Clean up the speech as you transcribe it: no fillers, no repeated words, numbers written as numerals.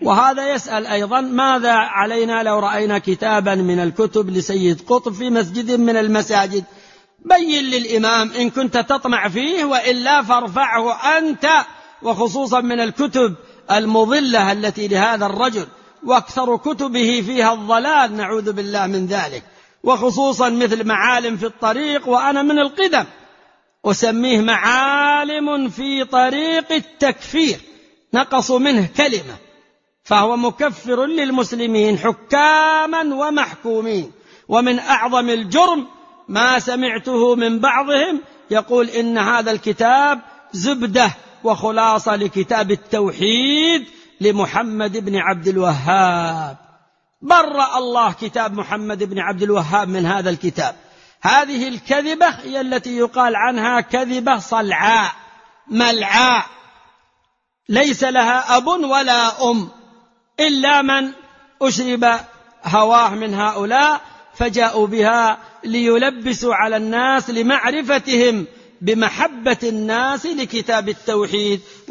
وهذا يسأل أيضا: ماذا علينا لو رأينا كتابا من الكتب لسيد قطب في مسجد من المساجد؟ بين للإمام إن كنت تطمع فيه، وإلا فارفعه أنت، وخصوصا من الكتب المضلة التي لهذا الرجل، وأكثر كتبه فيها الضلال، نعوذ بالله من ذلك، وخصوصا مثل معالم في الطريق، وأنا من القدم أسميه معالم في طريق التكفير، نقصوا منه كلمة، فهو مكفر للمسلمين حكاما ومحكومين. ومن أعظم الجرم ما سمعته من بعضهم يقول إن هذا الكتاب زبدة وخلاصة لكتاب التوحيد لمحمد بن عبد الوهاب. برأ الله كتاب محمد بن عبد الوهاب من هذا الكتاب. هذه الكذبة هي التي يقال عنها كذبة صلعاء ملعاء، ليس لها أب ولا أم، إلا من أشرب هواه من هؤلاء فجاءوا بها ليلبسوا على الناس لمعرفتهم بمحبة الناس لكتاب التوحيد.